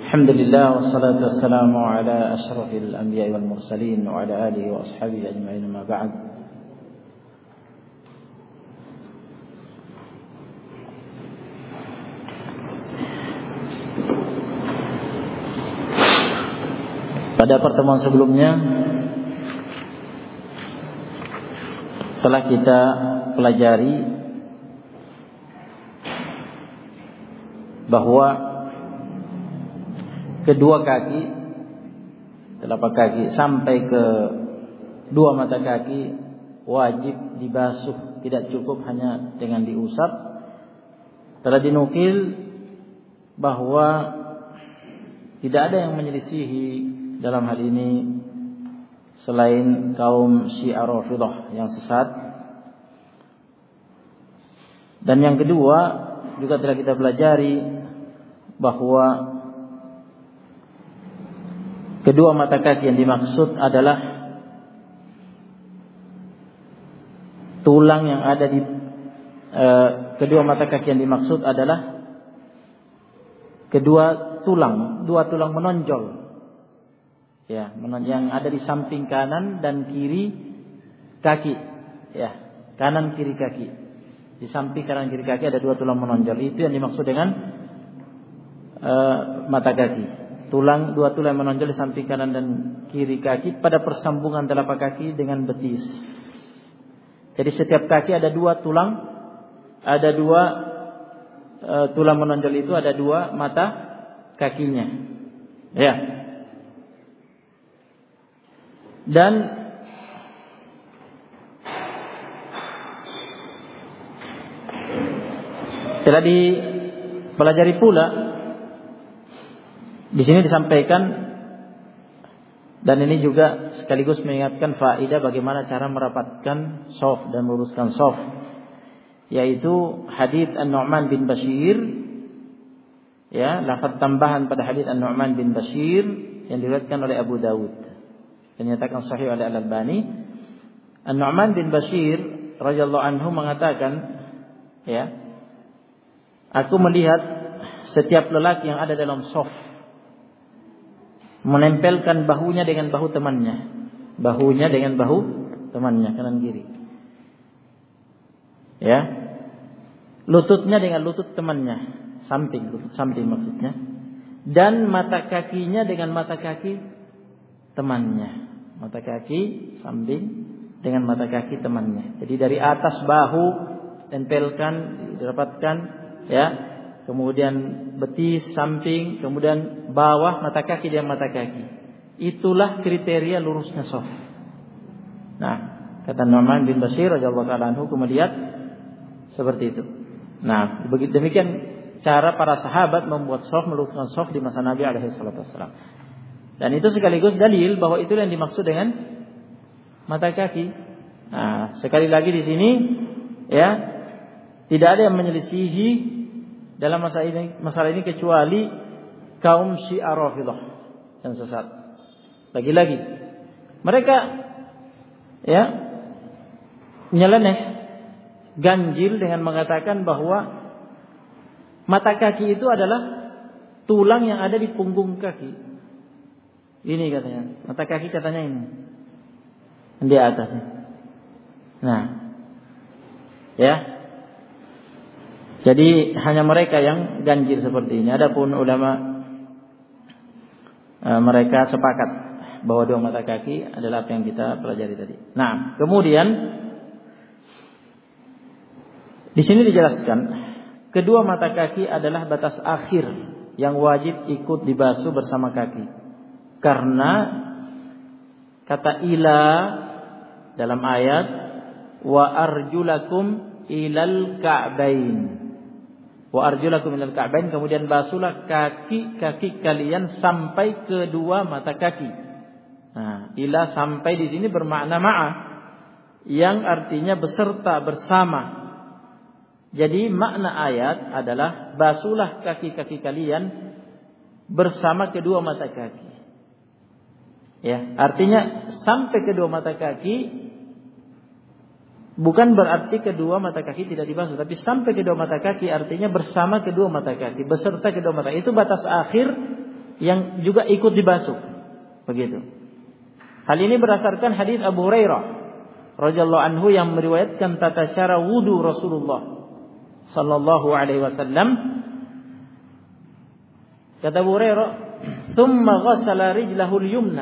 Alhamdulillah wassalatu wassalamu ala asyrafil anbiya'i wal mursalin wa ala alihi wa ashabihi ajma'in ma ba'd. Pada pertemuan sebelumnya telah kita pelajari bahwa kedua kaki, telapak kaki sampai ke dua mata kaki wajib dibasuh, tidak cukup hanya dengan diusap. Telah dinukil bahwa tidak ada yang menyelisihi dalam hal ini selain kaum Syiah Rafidhah yang sesat. Dan yang kedua juga telah kita pelajari bahwa kedua mata kaki yang dimaksud adalah tulang yang ada di kedua mata kaki yang dimaksud adalah dua tulang menonjol, ya, yang ada di samping kanan dan kiri kaki, ya, kanan kiri kaki. Di samping kanan kiri kaki ada dua tulang menonjol. Itu yang dimaksud dengan mata kaki. Dua tulang menonjol di samping kanan dan kiri kaki pada persambungan telapak kaki dengan betis. Jadi setiap kaki ada dua tulang, ada dua tulang menonjol itu ada dua mata kakinya. Ya. Dan telah dipelajari pula di sini disampaikan, dan ini juga sekaligus mengingatkan faedah bagaimana cara merapatkan shaf dan meluruskan shaf, yaitu hadits An-Nu'man bin Bashir, ya, lafaz tambahan pada hadits An-Nu'man bin Bashir yang diriwayatkan oleh Abu Dawud dan dinyatakan sahih oleh Al-Albani. An-Nu'man bin Bashir radhiyallahu anhu mengatakan, ya, aku melihat setiap lelaki yang ada dalam shaf menempelkan bahunya dengan bahu temannya, kanan kiri, ya, lututnya dengan lutut temannya, lutut samping maksudnya, dan mata kakinya dengan mata kaki temannya, mata kaki samping dengan mata kaki temannya. Jadi dari atas bahu tempelkan, dirapatkan, ya, kemudian betis samping, kemudian bawah mata kaki dan mata kaki. Itulah kriteria lurusnya shaf. Nah, kata Nu'man bin Bashir radhiyallahu anhu kemudian seperti itu. Nah, demikian cara para sahabat membuat shaf, meluruskan shaf di masa Nabi alaihi salatu wasallam. Dan itu sekaligus dalil bahwa itu yang dimaksud dengan mata kaki. Nah, sekali lagi di sini, ya, tidak ada yang menyelisihi dalam masalah ini kecuali kaum Syiah Rafidhah yang sesat. Lagi-lagi mereka, ya, nyeleneh, ganjil dengan mengatakan bahwa mata kaki itu adalah tulang yang ada di punggung kaki. Ini katanya, mata kaki katanya ini di atasnya. Nah, ya, jadi hanya mereka yang ganjil seperti ini. Adapun ulama mereka sepakat bahwa dua mata kaki adalah apa yang kita pelajari tadi. Nah, kemudian di sini dijelaskan kedua mata kaki adalah batas akhir yang wajib ikut dibasuh bersama kaki. Karena kata ila dalam ayat wa arjulakum ilal ka'bain. Wa arjulakum minal ka'bain, kemudian basuhlah kaki-kaki kalian sampai kedua mata kaki. Nah, ila sampai di sini bermakna ma'a, yang artinya beserta, bersama. Jadi makna ayat adalah basuhlah kaki-kaki kalian bersama kedua mata kaki. Ya, artinya sampai kedua mata kaki bukan berarti kedua mata kaki tidak dibasuh, tapi sampai kedua mata kaki artinya bersama kedua mata kaki, beserta kedua mata kaki. Itu batas akhir yang juga ikut dibasuh. Begitu. Hal ini berdasarkan hadis Abu Hurairah radhiyallahu anhu yang meriwayatkan tata cara wudu Rasulullah sallallahu alaihi wasallam. Kata Abu Hurairah, "Tsumma ghassala rijlahu al-yumna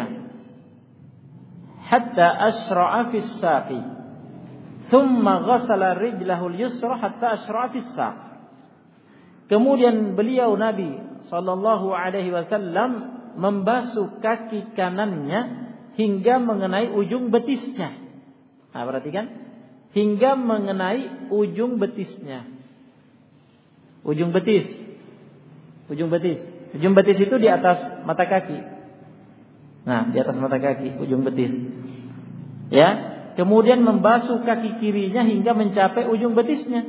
hatta ashra'a fi as-saqi. Tsumma ghassala rijlahu al-yusra hatta ashra'a fi as-saq." Kemudian beliau Nabi sallallahu alaihi wasallam membasuh kaki kanannya hingga mengenai ujung betisnya. Nah, perhatikan, hingga mengenai ujung betisnya. Ujung betis. Ujung betis itu di atas mata kaki. Nah, di atas mata kaki, ujung betis. Ya, kemudian membasuh kaki kirinya hingga mencapai ujung betisnya.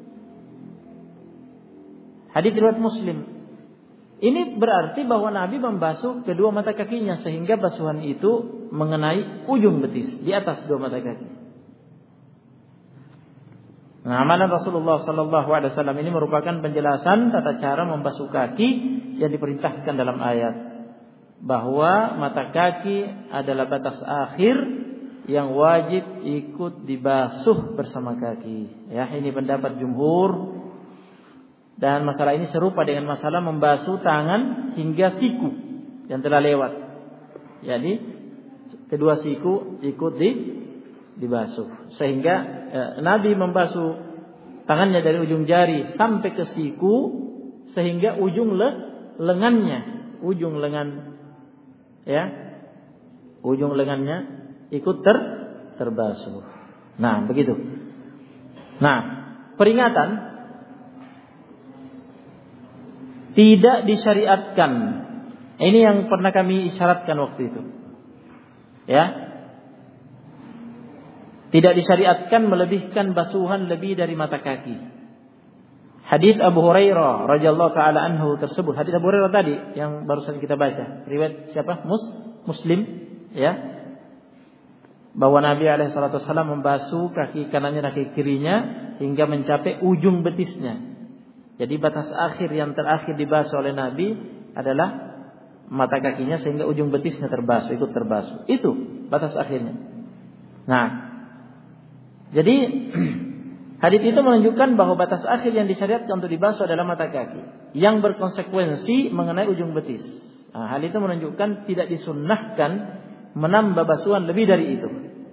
Hadis riwayat Muslim. Ini berarti bahwa Nabi membasuh kedua mata kakinya sehingga basuhan itu mengenai ujung betis, di atas dua mata kaki. Nah, amalan Rasulullah sallallahu alaihi wasallam ini merupakan penjelasan tata cara membasuh kaki yang diperintahkan dalam ayat, bahwa mata kaki adalah batas akhir yang wajib ikut dibasuh bersama kaki. Ya, ini pendapat jumhur, dan masalah ini serupa dengan masalah membasuh tangan hingga siku yang telah lewat. Jadi kedua siku ikut dibasuh, sehingga Nabi membasuh tangannya dari ujung jari sampai ke siku, sehingga ujung lengannya, ujung lengannya ikut terbasuh. Nah, begitu. Nah, peringatan tidak disyariatkan. Ini yang pernah kami isyaratkan waktu itu. Ya. Tidak disyariatkan melebihkan basuhan lebih dari mata kaki. Hadis Abu Hurairah radhiyallahu taala anhu tersebut, hadis Abu Hurairah tadi yang barusan kita baca, riwayat siapa? Muslim, ya. Bahwa Nabi alaihi salatu wasallam membasuh kaki kanannya dan kaki kirinya hingga mencapai ujung betisnya. Jadi batas akhir yang terakhir dibasuh oleh Nabi adalah mata kakinya sehingga ujung betisnya terbasuh, ikut terbasuh. Itu batas akhirnya. Nah, jadi hadis itu menunjukkan bahwa batas akhir yang disyariatkan untuk dibasuh adalah mata kaki, yang berkonsekuensi mengenai ujung betis. Nah, hal itu menunjukkan tidak disunnahkan menambah basuhan lebih dari itu.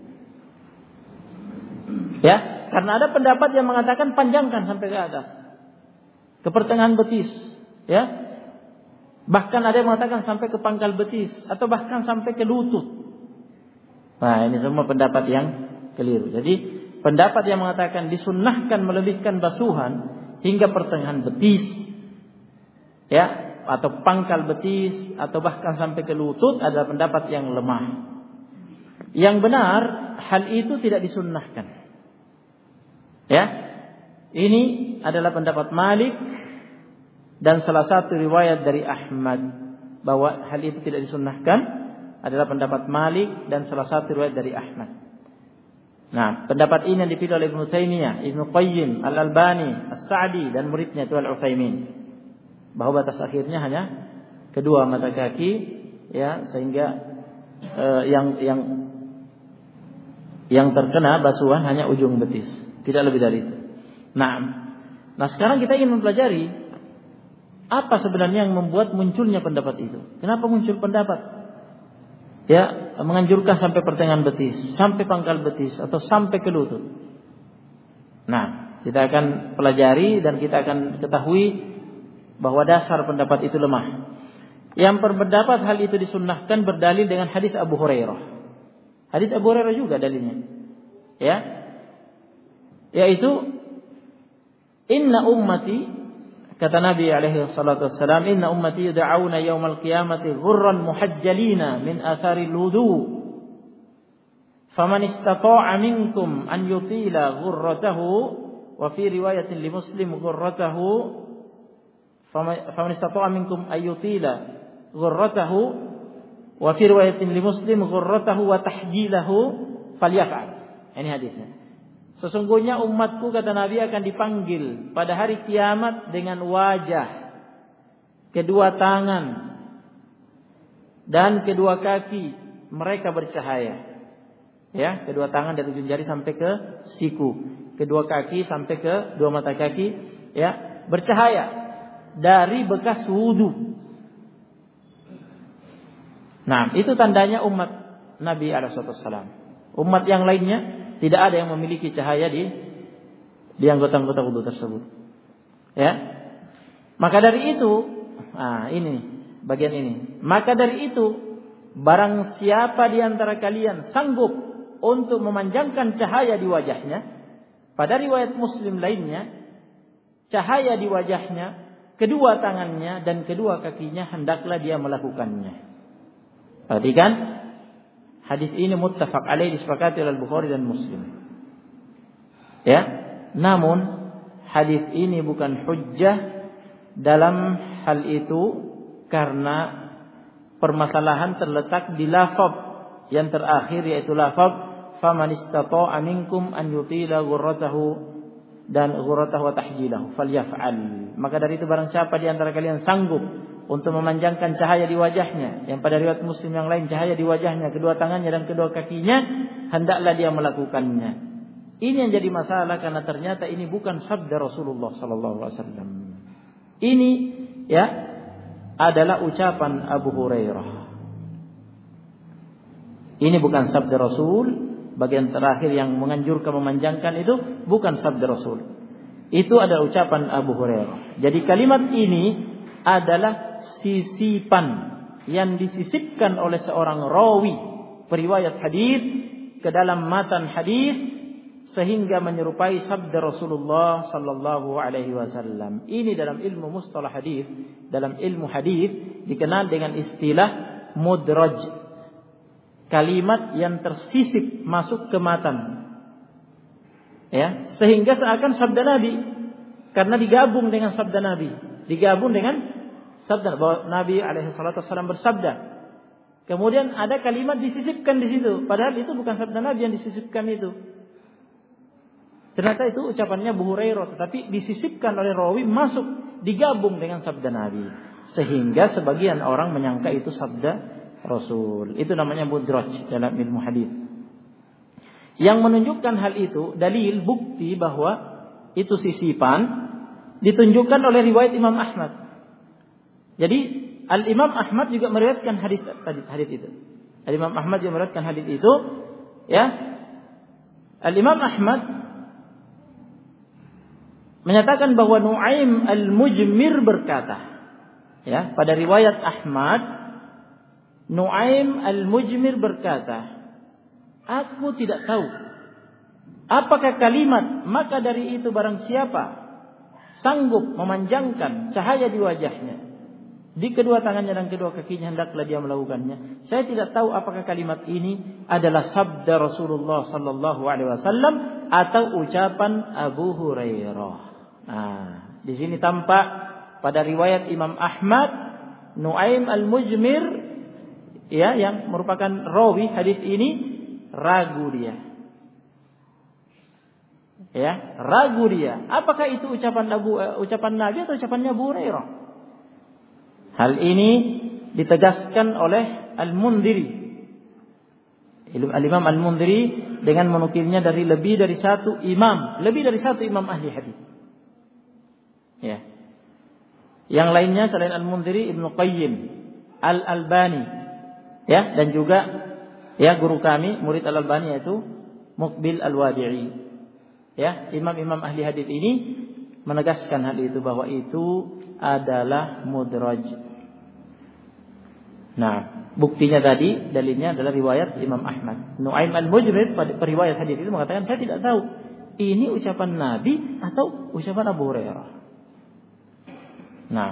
Ya, karena ada pendapat yang mengatakan panjangkan sampai ke atas, ke pertengahan betis, ya. Bahkan ada yang mengatakan sampai ke pangkal betis atau bahkan sampai ke lutut. Nah, ini semua pendapat yang keliru. Jadi pendapat yang mengatakan disunnahkan melebihkan basuhan hingga pertengahan betis, ya, atau pangkal betis, atau bahkan sampai ke lutut adalah pendapat yang lemah. Yang benar, hal itu tidak disunnahkan. Ya, ini adalah pendapat Malik dan salah satu riwayat dari Ahmad bahwa hal itu tidak disunnahkan adalah pendapat Malik dan salah satu riwayat dari Ahmad. Nah, pendapat ini yang dipilih oleh Ibnu Taimiyah, Ibnu Qayyim, Al-Albani, As-Sa'di dan muridnya itu Al-Utsaimin, bahwa batas akhirnya hanya kedua mata kaki, ya, sehingga yang terkena basuhan hanya ujung betis, tidak lebih dari itu. Nah, sekarang kita ingin mempelajari apa sebenarnya yang membuat munculnya pendapat itu. Kenapa muncul pendapat? Ya, menganjurkan sampai pertengahan betis, sampai pangkal betis, atau sampai ke lutut. Nah, kita akan pelajari dan kita akan ketahui bahwa dasar pendapat itu lemah. Yang berpendapat hal itu disunnahkan berdalil dengan hadis Abu Hurairah. Hadis Abu Hurairah juga dalilnya, ya, yaitu inna ummati, kata Nabi alaihi salatu wassalam, inna ummati yud'auna yaumal qiyamati ghurran muhajjalina min athari al-wudu. Faman istata'a minkum an yutila ghurratahu, wa fi riwayatin li Muslim ghurratahu, faman istata'a minkum an yutila ghurratahu, wa fi riwayatin li Muslim ghurratahu wa tahjilahu falyaf'al. Ini hadisnya. Sesungguhnya umatku, kata Nabi, akan dipanggil pada hari kiamat dengan wajah, kedua tangan, dan kedua kaki mereka bercahaya. Ya, kedua tangan dari ujung jari sampai ke siku, kedua kaki sampai ke dua mata kaki, ya, bercahaya dari bekas wudu. Nah, itu tandanya umat Nabi alaihissalam. Umat yang lainnya tidak ada yang memiliki cahaya di anggota-anggota wudu tersebut. Ya. Maka dari itu, ini bagian ini. Maka dari itu, barang siapa di antara kalian sanggup untuk memanjangkan cahaya di wajahnya, pada riwayat Muslim lainnya, cahaya di wajahnya, kedua tangannya dan kedua kakinya hendaklah dia melakukannya. Perhatikan, hadis ini muttafaq alaih, disepakati oleh Bukhari dan Muslim. Ya, namun hadis ini bukan hujjah dalam hal itu karena permasalahan terletak di lafaz yang terakhir, yaitu lafaz faman istata'a minkum an yutila ghurratahu dan ghurratahu wa tahjilahu falyaf'al. Maka dari itu barang siapa di antara kalian sanggup untuk memanjangkan cahaya di wajahnya, yang pada riwayat Muslim yang lain cahaya di wajahnya, kedua tangannya dan kedua kakinya, hendaklah dia melakukannya. Ini yang jadi masalah karena ternyata ini bukan sabda Rasulullah sallallahu alaihi wasallam. Ini ya adalah ucapan Abu Hurairah. Ini bukan sabda Rasul. Bagian terakhir yang menganjurkan memanjangkan itu bukan sabda Rasul. Itu adalah ucapan Abu Hurairah. Jadi kalimat ini adalah sisipan yang disisipkan oleh seorang rawi periwayat hadis ke dalam matan hadis sehingga menyerupai sabda Rasulullah sallallahu alaihi wasallam. Ini dalam ilmu mustalah hadis, dalam ilmu hadis dikenal dengan istilah mudraj. Kalimat yang tersisip masuk ke matan. Ya, sehingga seakan sabda Nabi karena digabung dengan sabda Nabi, digabung dengan sabda bahwa Nabi alaihi salatu wasallam bersabda. Kemudian ada kalimat disisipkan di situ, padahal itu bukan sabda Nabi yang disisipkan itu. Ternyata itu ucapannya Abu Hurairah, tetapi disisipkan oleh rawi masuk digabung dengan sabda Nabi, sehingga sebagian orang menyangka itu sabda Rasul. Itu namanya mudraj dalam ilmu hadis. Yang menunjukkan hal itu, dalil bukti bahwa itu sisipan ditunjukkan oleh riwayat Imam Ahmad. Jadi Al-Imam Ahmad juga meriwayatkan hadis itu. Al-Imam Ahmad juga meriwayatkan hadis itu, ya. Al-Imam Ahmad menyatakan bahwa Nu'aim Al-Mujmir berkata, ya, pada riwayat Ahmad, Nu'aim Al-Mujmir berkata, aku tidak tahu apakah kalimat maka dari itu barang siapa sanggup memanjangkan cahaya di wajahnya, di kedua tangannya dan kedua kakinya, hendaklah dia melakukannya. Saya tidak tahu apakah kalimat ini adalah sabda Rasulullah sallallahu alaihi wasallam atau ucapan Abu Hurairah. Nah, di sini tampak pada riwayat Imam Ahmad, Nu'aim Al-Mujmir, ya, yang merupakan rawi hadis ini, ragu dia. Ya, ragu dia. Apakah itu ucapan Nabi atau ucapannya Abu Hurairah? Hal ini ditegaskan oleh Al-Mundhiri. Al-Imam Al-Mundhiri dengan menukilnya dari lebih dari satu imam ahli hadis. Ya. Yang lainnya selain Al-Mundhiri, Ibnu Qayyim, Al-Albani, ya, dan juga ya guru kami, murid Al-Albani, yaitu Muqbil Al-Wadi'i. Ya, imam-imam ahli hadis ini menegaskan hal itu, bahwa itu adalah mudraj. Nah, buktinya tadi, dalilnya adalah riwayat Imam Ahmad. Nu'aim Al-Mujmir pada periwayat hadis itu mengatakan, saya tidak tahu ini ucapan Nabi atau ucapan Abu Hurairah. Nah,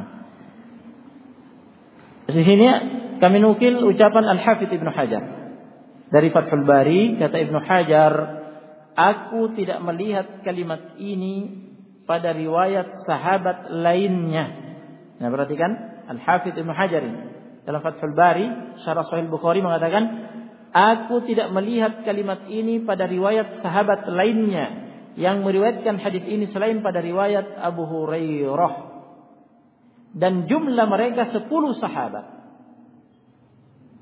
di sini kami nukil ucapan Al-Hafidz Ibnu Hajar dari Fathul Bari. Kata Ibnu Hajar, aku tidak melihat kalimat ini pada riwayat sahabat lainnya. Nah, perhatikan Al-Hafidz Ibnu Hajar dalam Fathul Bari Syarah Sahih Bukhari mengatakan, aku tidak melihat kalimat ini pada riwayat sahabat lainnya yang meriwayatkan hadis ini selain pada riwayat Abu Hurairah, dan jumlah mereka 10 sahabat.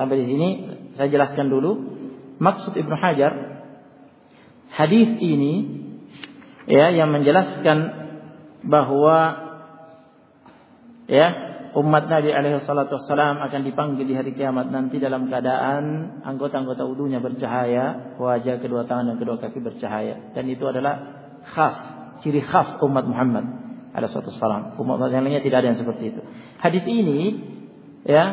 Sampai di sini saya jelaskan dulu maksud Ibnu Hajar hadis ini ya, yang menjelaskan bahwa ya umat Nabi alaihi salatu wassalam akan dipanggil di hari kiamat nanti dalam keadaan anggota-anggota wudunya bercahaya, wajah, kedua tangan dan kedua kaki bercahaya, dan itu adalah khas, ciri khas umat Muhammad alaihi salatu wassalam. Umat yang lainnya tidak ada yang seperti itu. Hadis ini ya,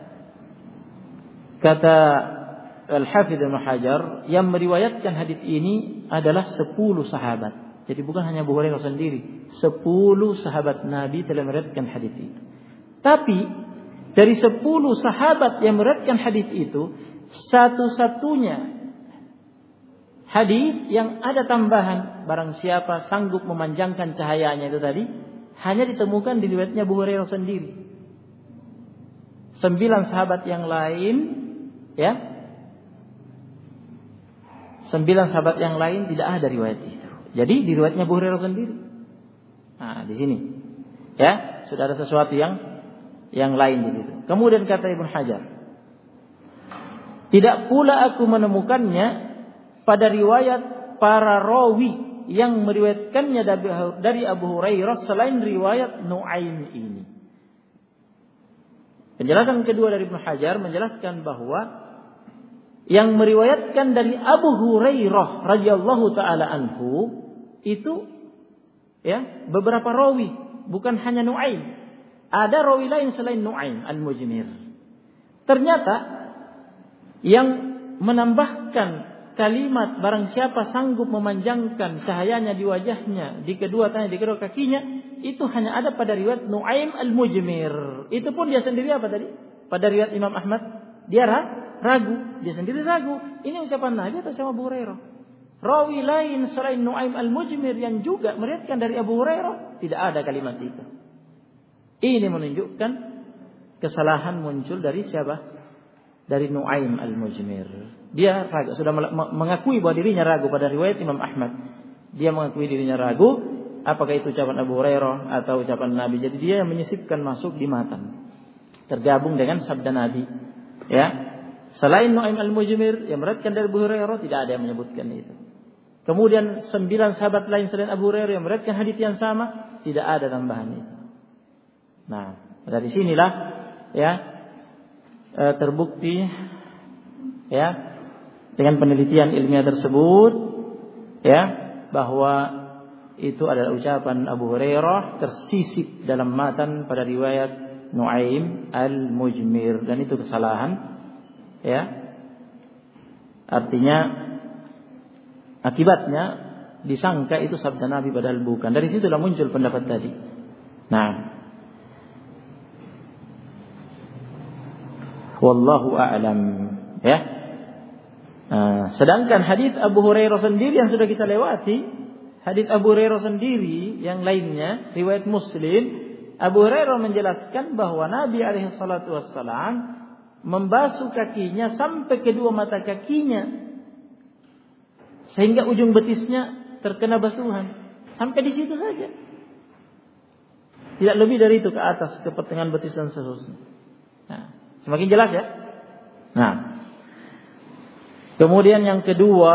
kata Al-Hafidz Ibnu Hajar, yang meriwayatkan hadis ini adalah 10 sahabat. Jadi bukan hanya Abu Hurairah sendiri, 10 sahabat Nabi telah meriwayatkan hadis itu. Tapi dari 10 sahabat yang meriwayatkan hadis itu, satu-satunya hadis yang ada tambahan, barang siapa sanggup memanjangkan cahayanya itu tadi, hanya ditemukan di riwayatnya Abu Hurairah sendiri. 9 sahabat yang lain ya, 9 sahabat yang lain tidak ada riwayat itu. Jadi di riwayatnya Abu Hurairah sendiri. Nah, di sini ya, sudah ada sesuatu yang lain di situ. Kemudian kata Ibnu Hajar, tidak pula aku menemukannya pada riwayat para rawi yang meriwayatkannya dari Abu Hurairah selain riwayat Nu'aim ini. Penjelasan kedua dari Ibnu Hajar menjelaskan bahwa yang meriwayatkan dari Abu Hurairah radhiyallahu taala anhu itu ya beberapa rawi, bukan hanya Nu'aim. Ada rawi lain selain Nu'aim al-Mujmir. Ternyata yang menambahkan kalimat barang siapa sanggup memanjangkan cahayanya di wajahnya, di kedua tangannya, di kedua kakinya, itu hanya ada pada riwayat Nu'aim al-Mujmir. Itu pun dia sendiri apa tadi? Pada riwayat Imam Ahmad, dia ragu. Dia sendiri ragu. Ini ucapan Nabi atau sama Abu Hurairah? Rawi lain selain Nu'aim al-Mujmir yang juga meriwayatkan dari Abu Hurairah, tidak ada kalimat itu. Ini menunjukkan kesalahan muncul dari siapa? Dari Nu'aim al-Mujmir. Dia ragu, sudah mengakui bahwa dirinya ragu pada riwayat Imam Ahmad. Dia mengakui dirinya ragu, apakah itu ucapan Abu Hurairah atau ucapan Nabi. Jadi dia yang menyisipkan masuk di matan, tergabung dengan sabda Nabi. Ya, selain Nu'aim al-Mujmir yang meriwayatkan dari Abu Hurairah, tidak ada yang menyebutkan itu. Kemudian 9 sahabat lain selain Abu Hurairah yang meriwayatkan hadis yang sama, tidak ada tambahan itu. Nah, dari sinilah ya terbukti ya dengan penelitian ilmiah tersebut ya bahwa itu adalah ucapan Abu Hurairah tersisip dalam matan pada riwayat Nu'aim al-Mujmir, dan itu kesalahan ya. Artinya akibatnya disangka itu sabda Nabi padahal bukan. Dari situlah muncul pendapat tadi. Nah, wallahu a'lam ya. Sedangkan hadis Abu Hurairah sendiri yang sudah kita lewati, hadis Abu Hurairah sendiri yang lainnya riwayat Muslim, Abu Hurairah menjelaskan bahwa Nabi alaihi salatu wassalam membasuh kakinya sampai kedua mata kakinya sehingga ujung betisnya terkena basuhan. Sampai di situ saja. Tidak lebih dari itu ke atas, ke pertengahan betis dan seterusnya. Nah, semakin jelas ya. Nah, kemudian yang kedua,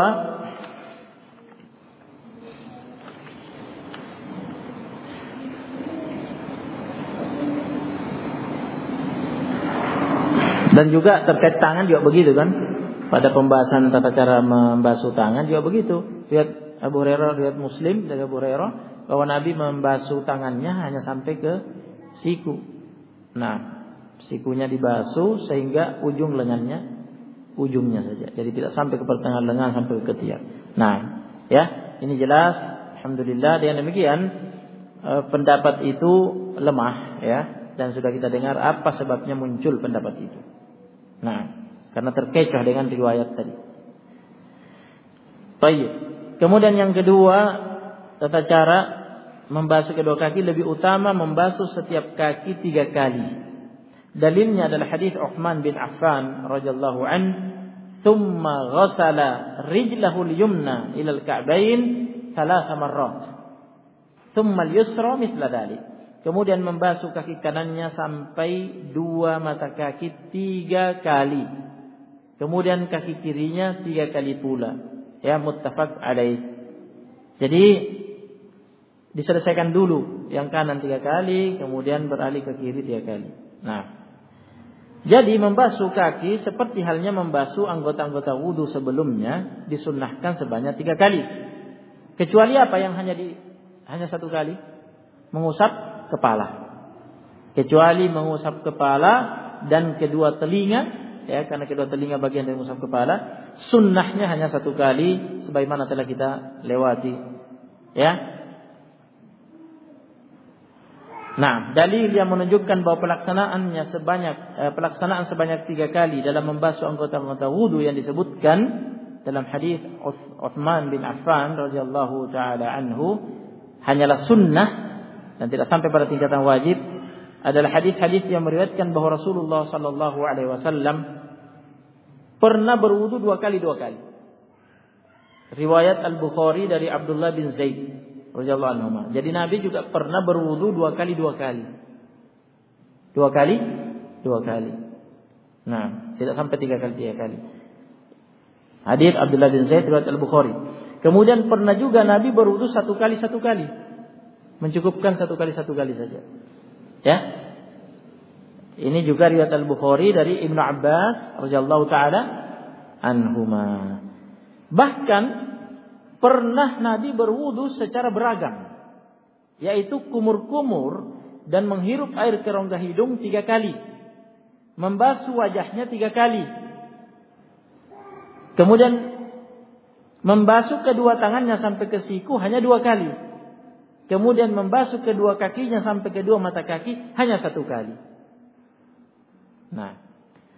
dan juga terkait tangan juga begitu kan. Pada pembahasan tata cara membasuh tangan juga begitu. Lihat Abu Hurairah, lihat Muslim dari Abu Hurairah bahwa Nabi membasuh tangannya hanya sampai ke siku. Nah, sikunya dibasuh sehingga ujung lengannya, ujungnya saja. Jadi tidak sampai ke pertengahan lengan sampai ke ketiak. Nah, ya, ini jelas. Alhamdulillah. Dengan demikian pendapat itu lemah ya, dan sudah kita dengar apa sebabnya muncul pendapat itu. Nah, karena terkecoh dengan riwayat tadi. Baik. Kemudian yang kedua, tata cara membasuh kedua kaki lebih utama membasuh setiap kaki 3 kali. Dalilnya adalah hadis Uthman bin Affan radhiyallahu an, "Tsumma ghassala rijlahu al-yumna ila al-ka'bayn 3 marrat. Tsumma al-yusra mithla dhalik." Kemudian membasuh kaki kanannya sampai 2 mata kaki 3 kali. kemudian kaki kirinya 3 kali pula. Ya, muttafaq alaih. Jadi diselesaikan dulu yang kanan 3 kali, kemudian beralih ke kiri 3 kali. Nah, jadi membasuh kaki seperti halnya membasuh anggota-anggota wudu sebelumnya disunnahkan sebanyak 3 kali. Kecuali apa yang hanya 1 kali? Mengusap kepala. Kecuali mengusap kepala dan kedua telinga, ya, karena kedua telinga bagian dari mengusap kepala, sunnahnya hanya 1 kali sebagaimana telah kita lewati. Ya. Nah, dalil yang menunjukkan bahwa pelaksanaan sebanyak 3 kali dalam membasuh anggota-anggota wudu yang disebutkan dalam hadis Utsman bin Affan radhiyallahu taala anhu hanyalah sunnah dan tidak sampai pada tingkatan wajib adalah hadis-hadis yang meriwayatkan bahwa Rasulullah sallallahu alaihi wasallam pernah berwudu 2 kali. Riwayat Al-Bukhari dari Abdullah bin Zaid radhiyallahu anhu. Jadi Nabi juga pernah berwudu 2 kali. 2 kali. Nah, tidak sampai 3 kali. Hadis Abdullah bin Zaid riwayat Al-Bukhari. Kemudian pernah juga Nabi berwudu 1 kali. Mencukupkan 1 kali saja. Ya. Ini juga riwayat Al-Bukhari dari Ibnu Abbas radhiyallahu taala anhuma. Bahkan pernah Nabi berwudu secara beragam, yaitu kumur-kumur dan menghirup air ke rongga hidung 3 kali, membasuh wajahnya 3 kali, kemudian membasuh kedua tangannya sampai ke siku hanya 2 kali, kemudian membasuh kedua kakinya sampai kedua mata kaki hanya 1 kali. Nah,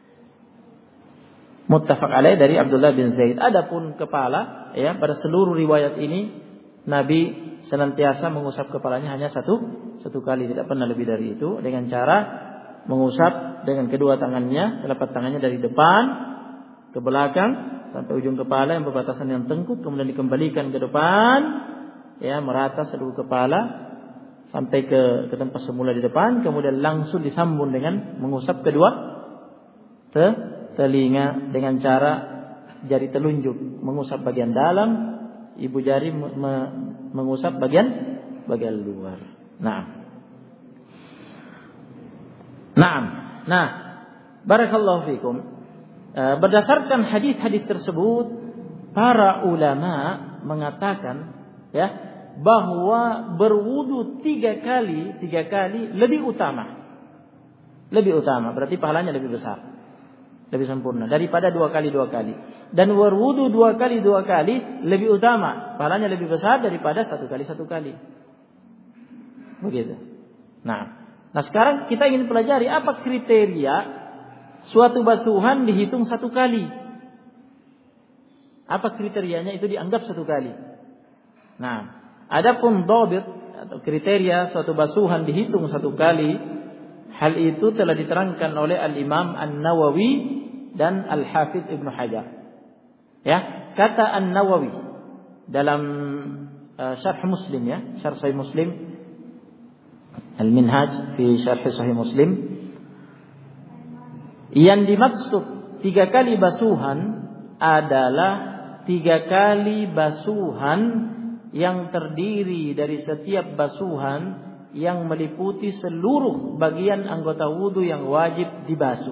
muttafaq alaih dari Abdullah bin Zaid. Adapun kepala, ya, pada seluruh riwayat ini Nabi senantiasa mengusap kepalanya hanya satu kali, tidak pernah lebih dari itu, dengan cara mengusap dengan kedua tangannya, telapak tangannya dari depan ke belakang sampai ujung kepala yang berbatasan dengan tengkuk, kemudian dikembalikan ke depan, ya, merata seluruh kepala sampai ke tempat semula di depan, kemudian langsung disambung dengan mengusap kedua telinga dengan cara jari telunjuk mengusap bagian dalam, ibu jari mengusap bagian luar. Nah, barakallahu fikum. Berdasarkan hadis-hadis tersebut, para ulama mengatakan, ya, bahwa berwudu 3 kali lebih utama. Berarti pahalanya lebih besar, lebih sempurna daripada 2 kali. Dan berwudu 2 kali lebih utama, pahalanya lebih besar daripada 1 kali. Begitu. Nah, sekarang kita ingin pelajari apa kriteria suatu basuhan dihitung 1 kali. Apa kriterianya itu dianggap 1 kali? Nah, adapun dhabit atau kriteria suatu basuhan dihitung 1 kali, hal itu telah diterangkan oleh Al-Imam An-Nawawi dan Al-Hafidz Ibnu Hajar. Ya, kata An-Nawawi dalam Syarh Muslim, ya, Syarh Sahih Muslim, Al-Minhaj fi Syarh Sahih Muslim, yang dimaksud 3 kali basuhan adalah 3 kali basuhan yang terdiri dari setiap basuhan yang meliputi seluruh bagian anggota wudu yang wajib dibasuh.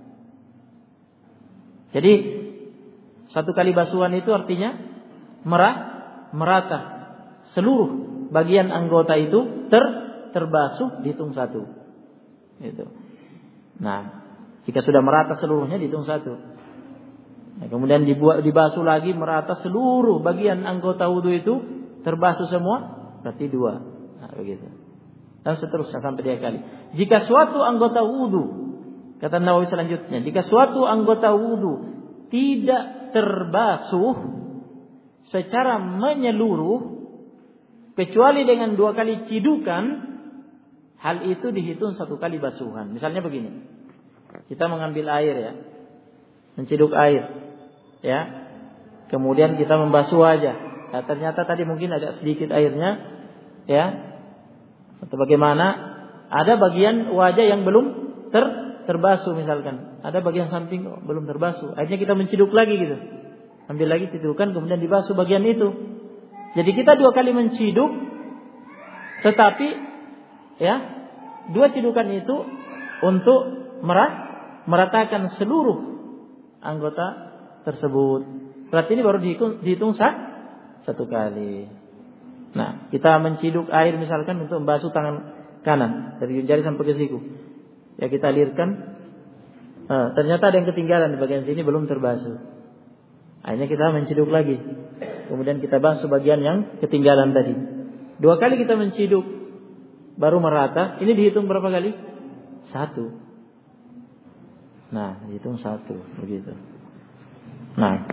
Jadi 1 kali basuhan itu artinya merata seluruh bagian anggota itu terbasuh, dihitung 1. Gitu. Nah, jika sudah merata seluruhnya dihitung 1. Nah, kemudian dibasuh lagi merata seluruh bagian anggota wudu itu terbasuh semua, berarti 2. Nah, begitu. Dan seterusnya sampai 3 kali. Jika suatu anggota wudu, kata Nawawi selanjutnya, jika suatu anggota wudu tidak terbasuh secara menyeluruh kecuali dengan 2 kali cidukan, hal itu dihitung 1 kali basuhan. Misalnya begini, kita mengambil air, ya, menciduk air, ya, kemudian kita membasuh wajah. Nah, ternyata tadi mungkin agak sedikit airnya, ya, atau bagaimana, ada bagian wajah yang belum terbasuh misalkan, ada bagian samping belum terbasuh, akhirnya kita menciduk lagi gitu, ambil lagi cidukan kemudian dibasuh bagian itu. Jadi kita 2 kali menciduk, tetapi ya 2 cidukan itu untuk meratakan seluruh anggota tersebut. Berarti ini baru dihitung 1 kali. Nah, kita menciduk air misalkan untuk membasuh tangan kanan dari jari sampai ke siku. Ya kita alirkan. Ternyata ada yang ketinggalan di bagian sini belum terbasuh. Akhirnya kita menciduk lagi. Kemudian kita basuh bagian yang ketinggalan tadi. 2 kali kita menciduk baru merata. Ini dihitung berapa kali? 1. Nah, dihitung 1 begitu. Nah,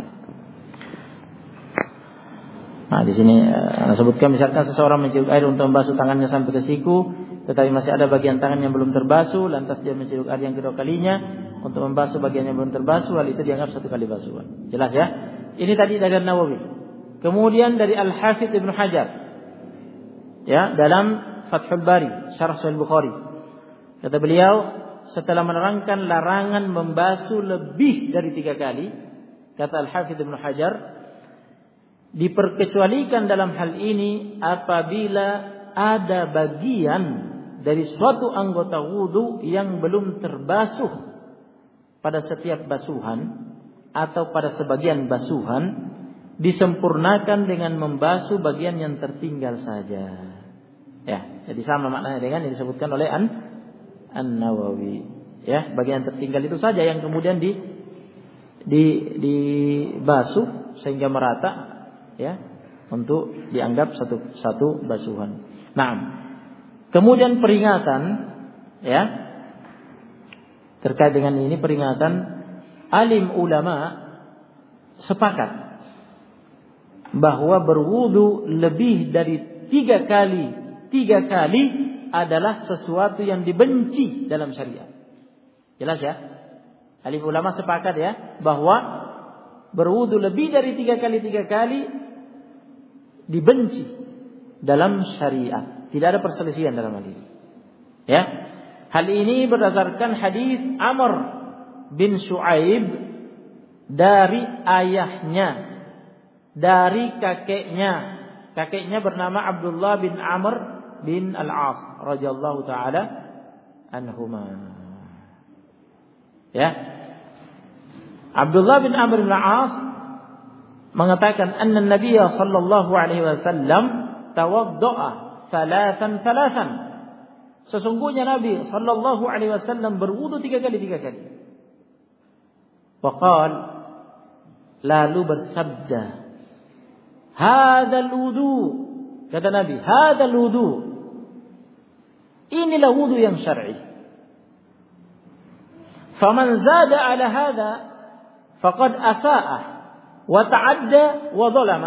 di sini sebutkan misalkan seseorang menciduk air untuk membasuh tangannya sampai ke siku, tetapi masih ada bagian tangan yang belum terbasuh, lantas dia menciduk air yang kedua kalinya untuk membasuh bagian yang belum terbasuh, hal itu dianggap 1 kali basuhan. Jelas ya? Ini tadi dari Nawawi. Kemudian dari Al-Hafidz Ibnu Hajar. Ya, dalam Fathul Bari, Syarah Sahih Bukhari. Kata beliau, setelah menerangkan larangan membasuh lebih dari 3 kali, kata Al-Hafidz Ibnu Hajar, diperkecualikan dalam hal ini apabila ada bagian dari suatu anggota wudu yang belum terbasuh pada setiap basuhan atau pada sebagian basuhan, disempurnakan dengan membasuh bagian yang tertinggal saja. Ya, jadi sama maknanya dengan yang disebutkan oleh An-Nawawi. Ya, bagian tertinggal itu saja yang kemudian dibasuh sehingga merata, ya, untuk dianggap satu basuhan. Nah, kemudian peringatan, ya, terkait dengan ini peringatan, alim ulama sepakat bahwa berwudu lebih dari 3 kali adalah sesuatu yang dibenci dalam syariat. Jelas ya? Alim ulama sepakat ya bahwa berwudu lebih dari 3 kali dibenci dalam syariat. Tidak ada perselisihan dalam hal ini. Ya. Hal ini berdasarkan hadis Amr bin Shu'aib dari ayahnya, dari kakeknya. Kakeknya bernama Abdullah bin Amr bin Al-As radhiyallahu taala anhuma. Ya. Abdullah bin Amr bin Al-As mengatakan anna Nabiy sallallahu alaihi wasallam tawaddaa thalathan. Sesungguhnya Nabi sallallahu alaihi wasallam berwudu 3 kali. Waqal, lalu bersabda, hadzal wudu, kata Nabi, hadzal wudu, inilah wudu yang syar'i. Faman zada ala hadza faqad asa'a wa ta'adda wa zalama.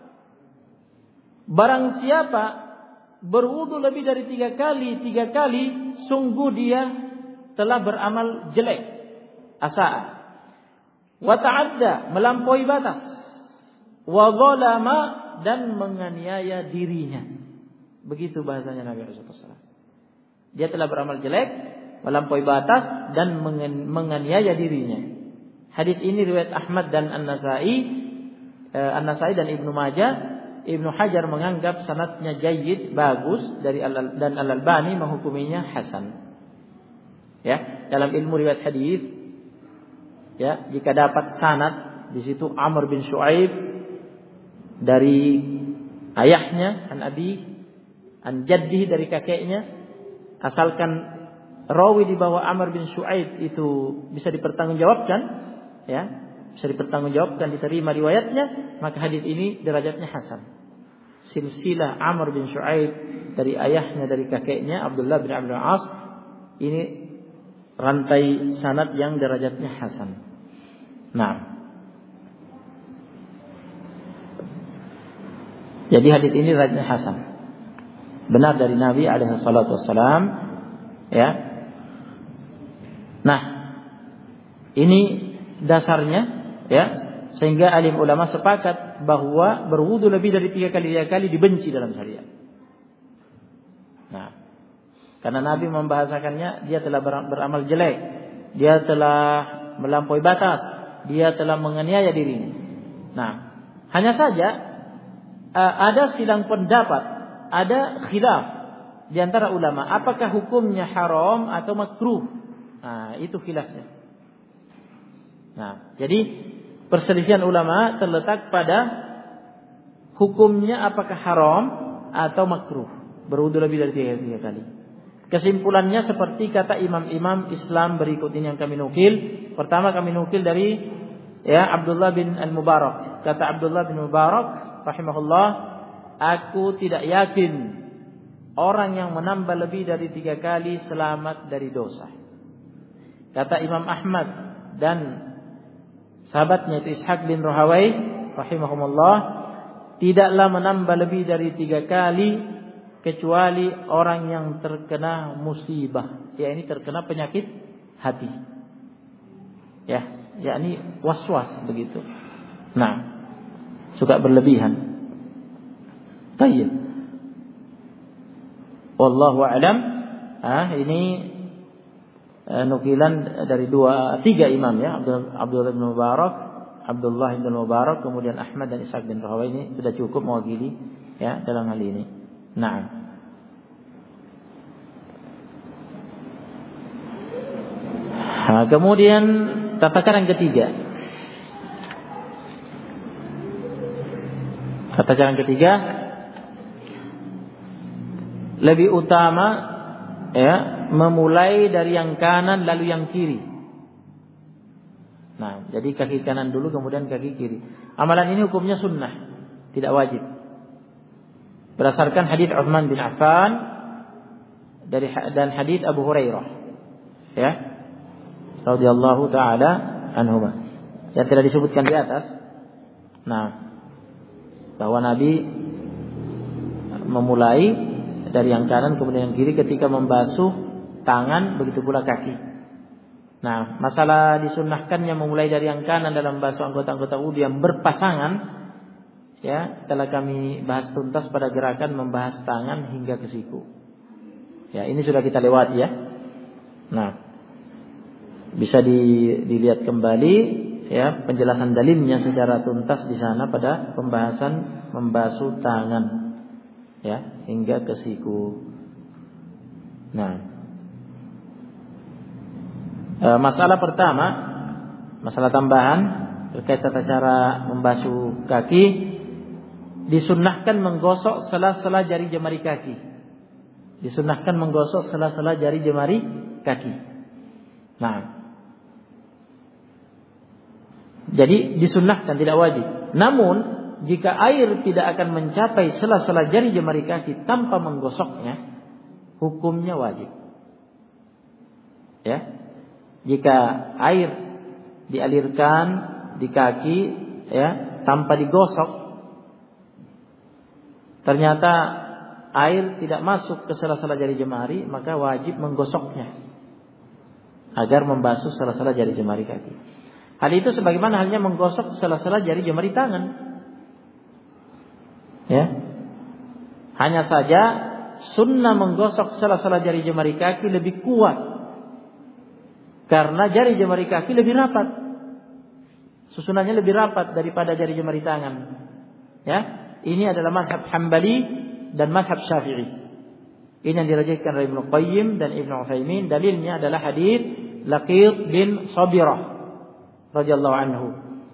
Barang siapa berwudu lebih dari 3 kali, sungguh dia telah beramal jelek, asa'a, wa ta'adda, melampaui batas, wa zalama, dan menganiaya dirinya. Begitu bahasanya Nabi SAW. Dia telah beramal jelek, melampaui batas, dan menganiaya dirinya. Hadis ini riwayat Ahmad dan An-Nasai dan Ibnu Majah. Ibnu Hajar menganggap sanadnya jayyid, bagus, dan Al-Albani menghukuminya hasan. Ya, dalam ilmu riwayat hadis, ya, jika dapat sanad di situ Amr bin Shu'aib dari ayahnya, an jaddihi, dari kakeknya, asalkan rawi di bawah Amr bin Shu'aib itu bisa dipertanggungjawabkan, ya, bisa dipertanggungjawabkan, diterima riwayatnya, maka hadis ini derajatnya hasan. Silsilah Amr bin Shu'aib dari ayahnya, dari kakeknya Abdullah bin Amr bin As, ini rantai sanad yang derajatnya hasan. Nah, jadi hadis ini derajatnya hasan, benar dari Nabi alaihi salatu wassalam, ya. Nah, ini dasarnya, ya, sehingga alim ulama sepakat bahwa berwudu lebih dari 3 kali dibenci dalam syariat. Nah, karena Nabi membahasakannya dia telah beramal jelek, dia telah melampaui batas, dia telah menganiaya dirinya. Nah, hanya saja ada silang pendapat, ada khilaf di antara ulama, apakah hukumnya haram atau makruh. Nah, itu khilafnya. Nah, jadi perselisihan ulama terletak pada hukumnya apakah haram atau makruh berwudu lebih dari 3 kali. Kesimpulannya seperti kata imam-imam Islam berikut ini yang kami nukil. Pertama kami nukil dari Abdullah bin Al-Mubarak. Kata Abdullah bin Mubarak rahimahullah, aku tidak yakin orang yang menambah lebih dari 3 kali selamat dari dosa. Kata Imam Ahmad dan sahabatnya itu Ishaq bin Rahawai rahimahumullah, tidaklah menambah lebih dari 3 kali kecuali orang yang terkena musibah, yakni terkena penyakit hati. Yakni was-was begitu. Nah, suka berlebihan. Tayyib. Wallahu a'lam. Ini nukilan dari 3 imam ya, Abdullah bin Mubarak, Abdullah bin Mubarak, kemudian Ahmad dan Ishaq bin Rahawai. Ini sudah cukup mewakili ya dalam hal ini. Nah, kemudian tatakan yang ketiga. Tatakan yang ketiga lebih utama memulai dari yang kanan lalu yang kiri. Nah, jadi kaki kanan dulu kemudian kaki kiri. Amalan ini hukumnya sunnah, tidak wajib. Berdasarkan hadits Utsman bin Affan dan hadits Abu Hurairah radhiyallahu taala anhuma yang telah disebutkan di atas. Nah, bahwa Nabi memulai dari yang kanan kemudian yang kiri ketika membasuh tangan, begitu pula kaki. Nah, masalah disunnahkannya memulai dari yang kanan dalam membasuh anggota-anggota wudu yang berpasangan telah kami bahas tuntas pada gerakan membahas tangan hingga ke siku. Ini sudah kita lewati ya. Nah, bisa dilihat kembali penjelasan dalilnya secara tuntas di sana pada pembahasan membasuh tangan hingga ke siku. Nah, masalah pertama, masalah tambahan terkait tata cara membasuh kaki. Disunnahkan menggosok sela-sela jari jemari kaki. Disunnahkan menggosok sela-sela jari jemari kaki. Nah, jadi disunnahkan, tidak wajib. Namun jika air tidak akan mencapai sela-sela jari jemari kaki tanpa menggosoknya, hukumnya wajib. Jika air dialirkan di kaki tanpa digosok, ternyata air tidak masuk ke sela-sela jari jemari, maka wajib menggosoknya agar membasuh sela-sela jari jemari kaki. Hal itu sebagaimana halnya menggosok sela-sela jari jemari tangan. Hanya saja sunnah menggosok sela-sela jari jemari kaki lebih kuat, karena jari jemari kaki lebih rapat, susunannya lebih rapat daripada jari jemari tangan. Ini adalah mazhab Hambali dan mazhab Syafi'i. Ini yang dirajihkan oleh Ibnu Qayyim dan Ibnu Utsaimin. Dalilnya adalah hadis Laqit bin Sabirah radhiyallahu anhu.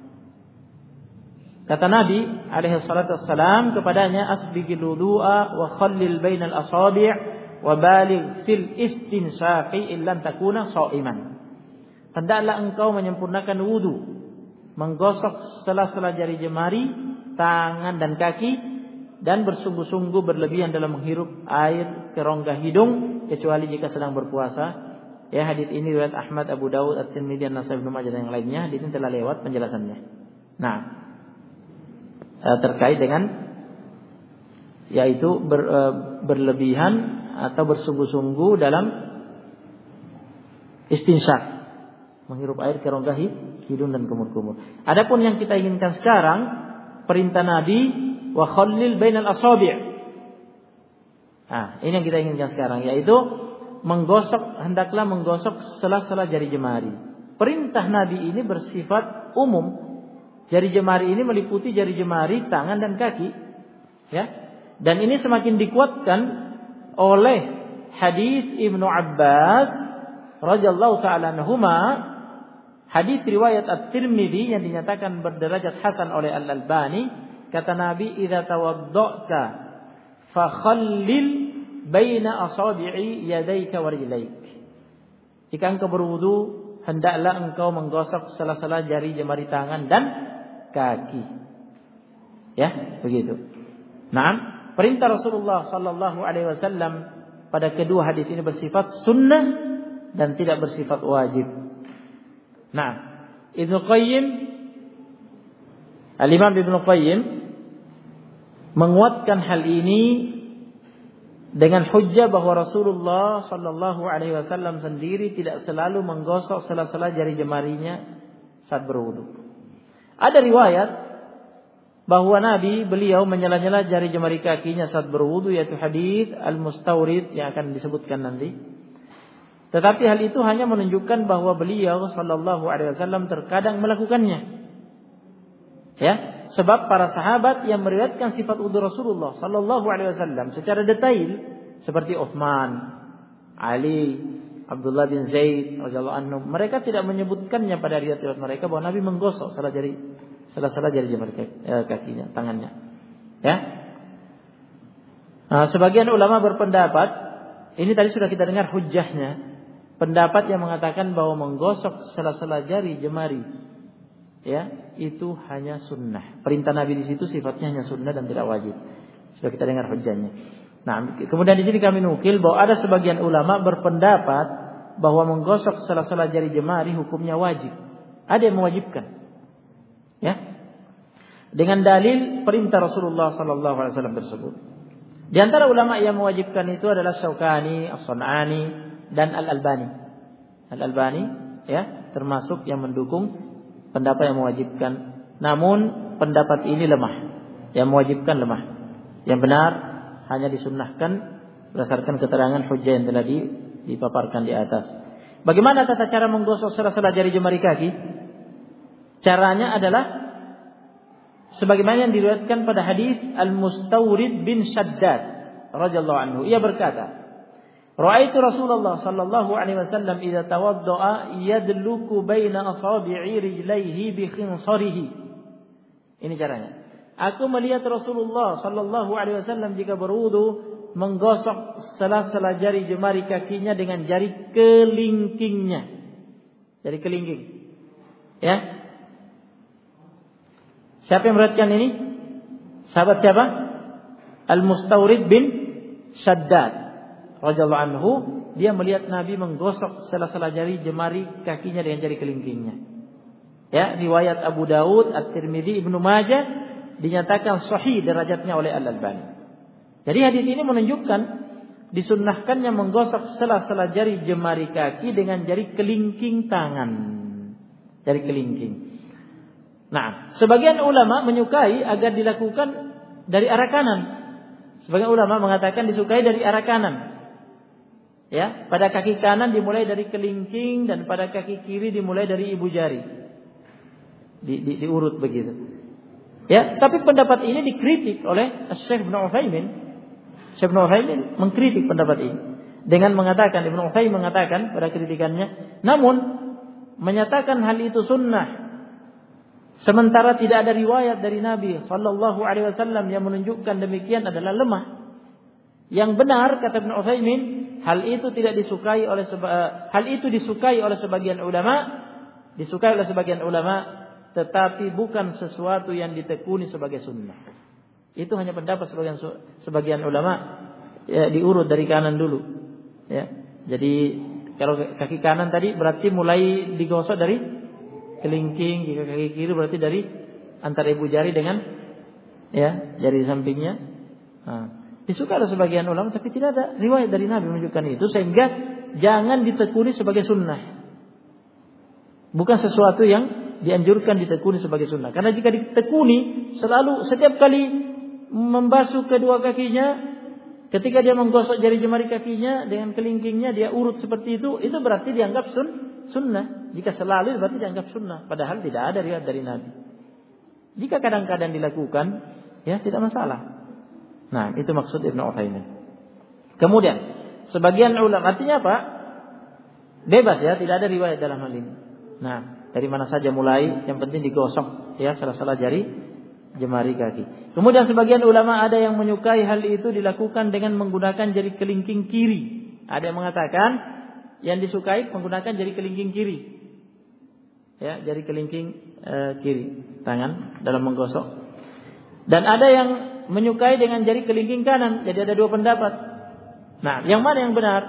Kata Nabi alaihi salatu wassalam kepadanya, asbighil wudu'a wa khallil bainal asabi' wa baligh fil istinshaqi illam takuna sha'iman. Hendaklah engkau menyempurnakan wudu, menggosok sela-sela jari jemari, tangan dan kaki, dan bersungguh-sungguh berlebihan dalam menghirup air ke rongga hidung kecuali jika sedang berpuasa. Hadis ini riwayat Ahmad, Abu Dawud, At-Tirmidzi, An-Nasai, Ibnu Majah dan yang lainnya. Hadis ini telah lewat penjelasannya. Nah, terkait dengan yaitu berlebihan atau bersungguh-sungguh dalam istinsyak, menghirup air ke rongga hidung dan kumur-kumur. Adapun yang kita inginkan sekarang, perintah Nabi wa khallil bainal asabi'. Ini yang kita inginkan sekarang, yaitu hendaklah menggosok sela-sela jari jemari. Perintah Nabi ini bersifat umum. Jari jemari ini meliputi jari jemari, tangan dan kaki. Ya. Dan ini semakin dikuatkan oleh hadis Ibnu Abbas radhiyallahu taala anhuma, hadis riwayat At-Tirmidzi yang dinyatakan berderajat hasan oleh Al-Albani, kata Nabi, "Idza tawadda'ta fakhallil baina asabi'i yadayka wa rijlaik." Jika engkau berwudu, hendaklah engkau menggosok sela-sela jari jemari tangan dan kaki. Ya, begitu. Nah, perintah Rasulullah sallallahu alaihi wasallam pada kedua hadis ini bersifat sunnah dan tidak bersifat wajib. Nah, Al-Imam Ibnu Qayyim menguatkan hal ini dengan hujjah bahwa Rasulullah sallallahu alaihi wasallam sendiri tidak selalu menggosok sela-sela jari jemarinya saat berwudu. Ada riwayat bahwa Nabi beliau menyela-nyela jari jemari kakinya saat berwudu, yaitu hadis Al-Mustawrid yang akan disebutkan nanti. Tetapi hal itu hanya menunjukkan bahwa beliau sallallahu alaihi wasallam terkadang melakukannya. Ya, sebab para sahabat yang meriwayatkan sifat wudu Rasulullah sallallahu alaihi wasallam secara detail seperti Utsman, Ali, Abdullah bin Zaid radhiyallahu anhum, mereka tidak menyebutkannya pada riwayat mereka bahwa Nabi menggosok sela-sela jari jemari kakinya, tangannya. Ya. Nah, sebagian ulama berpendapat, ini tadi sudah kita dengar hujjahnya, pendapat yang mengatakan bahwa menggosok sela-sela jari jemari, ya, itu hanya sunnah. Perintah Nabi di situ sifatnya hanya sunnah dan tidak wajib. Sudah kita dengar hujjahnya. Nah, kemudian di sini kami nukil bahwa ada sebagian ulama berpendapat bahwa menggosok sela-sela jari jemari hukumnya wajib. Ada yang mewajibkan. Ya. Dengan dalil perintah Rasulullah sallallahu alaihi wasallam tersebut. Di antara ulama yang mewajibkan itu adalah Syaukani, As-Sun'ani dan Al-Albani. Al-Albani, ya, termasuk yang mendukung pendapat yang mewajibkan. Namun pendapat ini lemah. Yang mewajibkan lemah. Yang benar hanya disunnahkan berdasarkan keterangan hujjah yang telah dipaparkan di atas. Bagaimana tata cara menggosok sela-sela jari jemari kaki? Caranya adalah sebagaimana yang diriwayatkan pada hadis Al-Mustawrid bin Shaddad radhiyallahu anhu. Ia berkata, "Ra'aitu Rasulullah sallallahu alaihi wasallam idza tawadda'a yadluku baina asabi'i rijlaihi bi khinsarihi." Ini caranya. Aku melihat Rasulullah sallallahu alaihi wasallam jika berwudu menggosok sela-sela jari jemari kakinya dengan jari kelingkingnya. Jari kelingking. Ya. Siapa yang meriwayatkan ini? Sahabat siapa? Al-Mustawrid bin Shaddad radhiyallahu anhu. Dia melihat Nabi menggosok sela-sela jari jemari kakinya dengan jari kelingkingnya. Ya, riwayat Abu Daud, At-Tirmidzi, Ibnu Majah dinyatakan sahih derajatnya oleh Al-Albani. Jadi hadis ini menunjukkan disunnahkannya menggosok sela-sela jari jemari kaki dengan jari kelingking tangan. Jari kelingking. Nah, sebagian ulama menyukai agar dilakukan dari arah kanan. Sebagian ulama mengatakan disukai dari arah kanan. Ya, pada kaki kanan dimulai dari kelingking dan pada kaki kiri dimulai dari ibu jari. Diurut begitu. Ya, tapi pendapat ini dikritik oleh Syekh Ibnu Utsaimin. Syekh Ibnu Utsaimin mengkritik pendapat ini dengan mengatakan, Ibnu Utsaimin mengatakan pada kritikannya, namun menyatakan hal itu sunnah sementara tidak ada riwayat dari Nabi sallallahu alaihi wasallam yang menunjukkan demikian adalah lemah. Yang benar kata Ibnu Utsaimin, hal itu disukai oleh sebagian ulama, tetapi bukan sesuatu yang ditekuni sebagai sunnah. Itu hanya pendapat sebagian ulama, ya, diurut dari kanan dulu. Ya. Jadi kalau kaki kanan tadi berarti mulai digosok dari kelingking, jika kaki kiri berarti dari antara ibu jari dengan, ya, jari sampingnya. Nah, disukai oleh sebagian ulama, tapi tidak ada riwayat dari Nabi menunjukkan itu, sehingga jangan ditekuni sebagai sunnah. Bukan sesuatu yang dianjurkan ditekuni sebagai sunnah. Karena jika ditekuni selalu setiap kali membasuh kedua kakinya Ketika dia menggosok jari jemari kakinya dengan kelingkingnya, dia urut seperti itu berarti dianggap sunnah. Jika selalu berarti dianggap sunnah, padahal tidak ada riwayat dari Nabi. Jika kadang-kadang dilakukan, ya tidak masalah. Nah, itu maksud Ibnu Utsaimin. Kemudian, sebagian ulama artinya apa? Bebas ya, tidak ada riwayat dalam hal ini. Nah, dari mana saja mulai, yang penting digosok ya salah-salah jari jemari kaki. Kemudian sebagian ulama ada yang menyukai hal itu dilakukan dengan menggunakan jari kelingking kiri. Ada yang mengatakan yang disukai menggunakan jari kelingking kiri. Ya, jari kelingking kiri tangan dalam menggosok. Dan ada yang menyukai dengan jari kelingking kanan. Jadi ada dua pendapat. Nah, yang mana yang benar?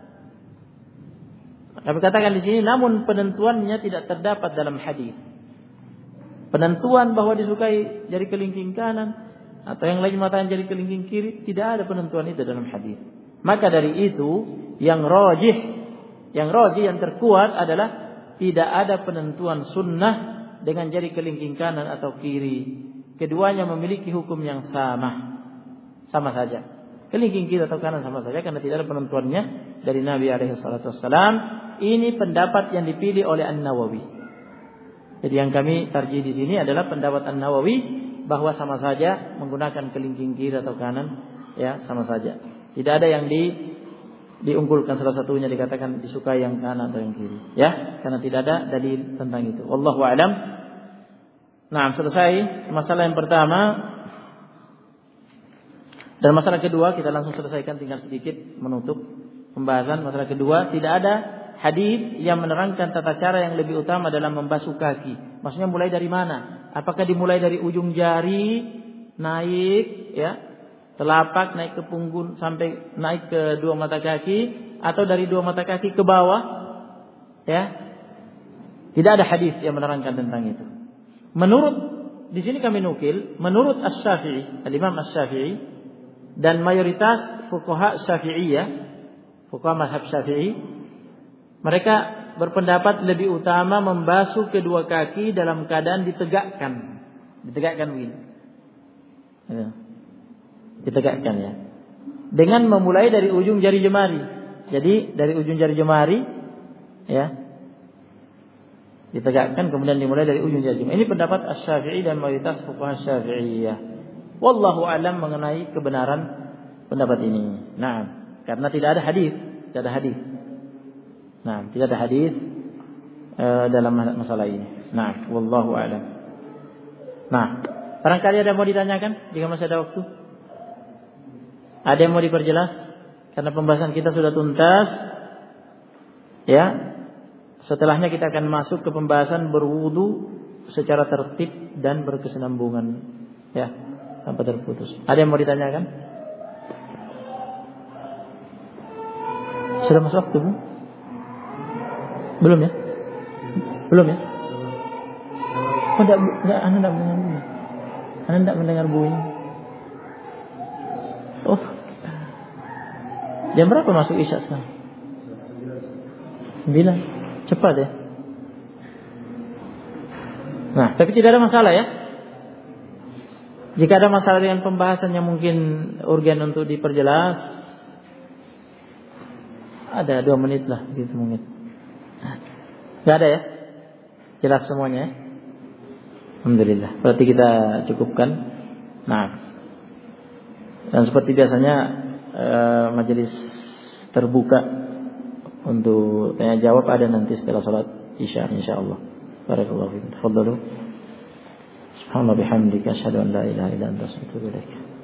Kami katakan di sini, namun penentuannya tidak terdapat dalam hadis. Penentuan bahwa disukai jari kelingking kanan atau yang lain mengatakan jari kelingking kiri, tidak ada penentuan itu dalam hadis. Maka dari itu yang rajih yang terkuat adalah tidak ada penentuan sunnah dengan jari kelingking kanan atau kiri. Keduanya memiliki hukum yang sama saja. Kelingking kiri atau kanan sama saja karena tidak ada penentuannya dari Nabi alaihi salatu wassalam. Ini pendapat yang dipilih oleh An-Nawawi. Jadi yang kami tarjih di sini adalah pendapat An-Nawawi bahwa sama saja menggunakan kelingking kiri atau kanan, ya sama saja. Tidak ada yang diunggulkan salah satunya dikatakan disukai yang kanan atau yang kiri, ya, karena tidak ada dalil tentang itu. Wallahu a'lam. Nah, selesai masalah yang pertama. Dan masalah kedua kita langsung selesaikan, tinggal sedikit menutup pembahasan. Masalah kedua, tidak ada hadis yang menerangkan tata cara yang lebih utama dalam membasuh kaki. Maksudnya mulai dari mana? Apakah dimulai dari ujung jari naik, ya, telapak naik ke punggung sampai naik ke dua mata kaki, atau dari dua mata kaki ke bawah? Ya, tidak ada hadis yang menerangkan tentang itu. Menurut di sini kami nukil, menurut Asy-Syafi'i, Al-Imam Asy-Syafi'i dan mayoritas fuqaha Syafi'iyah, fuqaha mazhab Syafi'i, mereka berpendapat lebih utama membasuh kedua kaki dalam keadaan ditegakkan begini. Ya. Ditegakkan ya. Dengan memulai dari ujung jari jemari. Jadi dari ujung jari jemari, ya, ditegakkan kemudian dimulai dari ujung jari jemari. Ini pendapat Asy-Syafi'i dan mayoritas fuqaha Syafi'iyah. Wallahu a'lam mengenai kebenaran pendapat ini. Nah, karena tidak ada hadis. Nah, tidak ada hadis dalam masalah ini. Nah, wallahu a'lam. Nah, barangkali ada yang mau ditanyakan jika masih ada waktu? Ada yang mau diperjelas? Karena pembahasan kita sudah tuntas. Ya. Setelahnya kita akan masuk ke pembahasan berwudu secara tertib dan berkesinambungan. Ya, tanpa terputus. Ada yang mau ditanyakan? Sudah masuk waktu, Bu? Belum ya? Oh, Anda tidak mendengar bunyi. Anda tidak mendengar bunyi. Oh, jam berapa masuk isya sekarang? 9. Cepat ya. Nah, tapi tidak ada masalah ya. Jika ada masalah dengan pembahasan yang mungkin urgen untuk diperjelas, ada 2 menit lah, gitu mungkin. Gak ada ya? Jelas semuanya ya? Alhamdulillah. Berarti kita cukupkan. Nah, dan seperti biasanya majelis terbuka untuk tanya jawab ada nanti setelah salat Isya insyaallah. Barakallahu fiikum. Tafadhalu. Subhanallah bihamdika asyhadu an la ilaha illa anta astaghfiruka wa atubu ilaik.